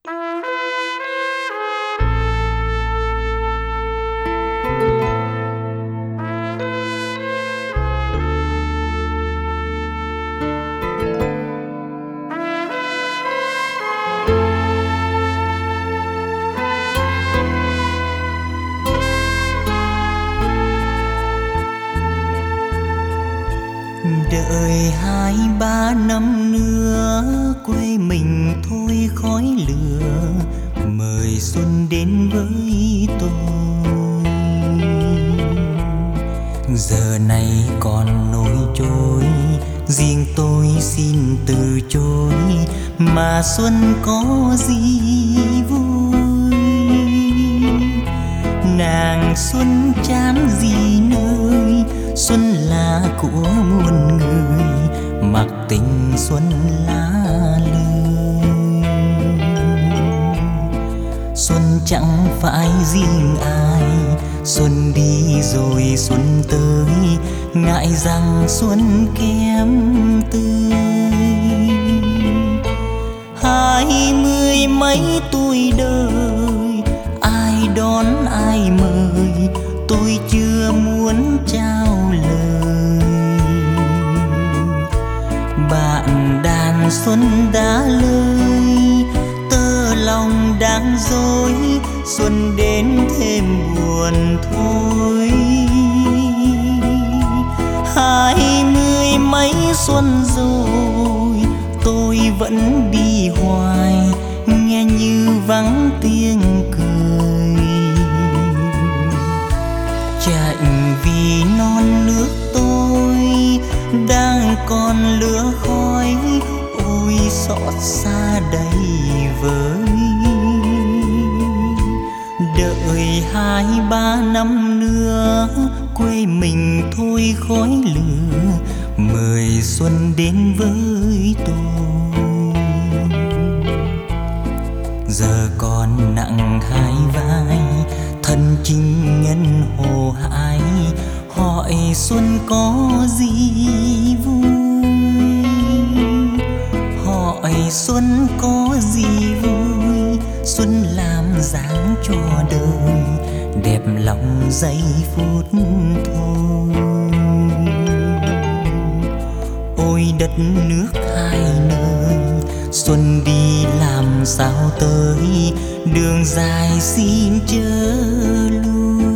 Đợi 2-3 năm nữa quê mình thôi khói lửa, mời xuân đến với tôi. Giờ này còn nỗi trôi, riêng tôi xin từ chối, mà xuân có gì vui. Nàng xuân chán gì nơi, xuân là của muôn người, mặc tình xuân lá lời. Xuân chẳng phải riêng ai, xuân đi rồi xuân tới, ngại rằng xuân kém tươi. 20 mấy tuổi đời, ai đón ai mời, tôi chưa muốn trao lời. Bạn đàn xuân đã lơi, tơ lòng đang dối, xuân đến thêm buồn thôi. 20 mấy xuân rồi, tôi vẫn đi hoài, nghe như vắng tiếng cười. Chạy vì non nước tôi đang còn lửa khói, ôi xót xa đầy vơi. Đợi 2-3 năm nữa quê mình thôi khói lửa, mời xuân đến với tôi. Giờ còn nặng 2 vai, thân chinh nhân hồ hải, hỏi xuân có gì vui. Hỏi xuân có gì vui, xuân làm dáng cho đời, đẹp lòng giây phút thôi. Ôi đất nước hai nơi, xuân đi làm sao tới, đường dài xin chớ lui.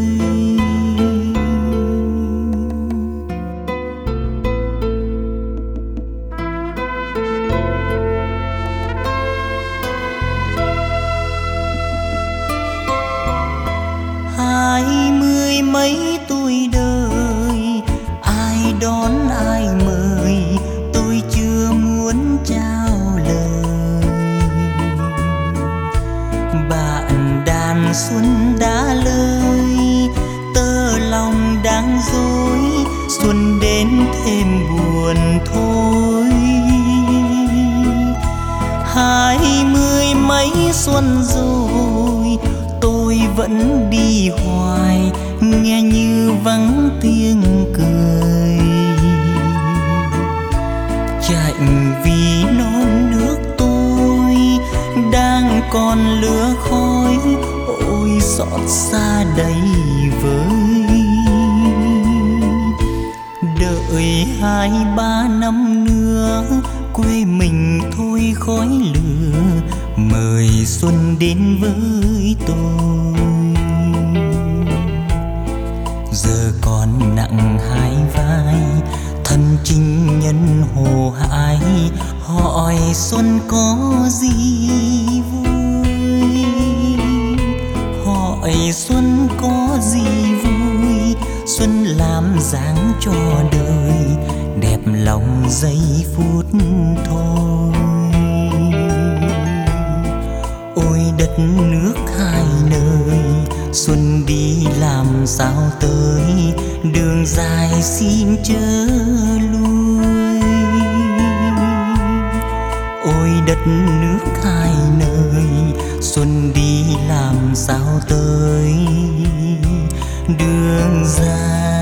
20 mấy tuổi đời, ai đón ai mời, tôi chưa muốn trao lời. Bạn đàn xuân đã lơi, tơ lòng đang dối, xuân đến thêm buồn thôi. 20 mấy xuân rồi, tôi vẫn đi hoài, nghe như vắng tiếng cười. Chạy vì non nước tôi đang còn lửa khói, ôi xót xa đầy vơi. Đợi 2-3 năm nữa quê mình thôi khói lửa, mời xuân đến với tôi. Giờ còn nặng 2 vai, thân chinh nhân hồ hải, hỏi xuân có gì vui. Hỏi xuân có gì vui, xuân làm dáng cho đời, đẹp lòng giây phút thôi. Ôi đất nước hai nơi, xuân đi làm sao tới, đường dài xin chớ lui. Ôi đất nước hai nơi, xuân đi làm sao tới, đường dài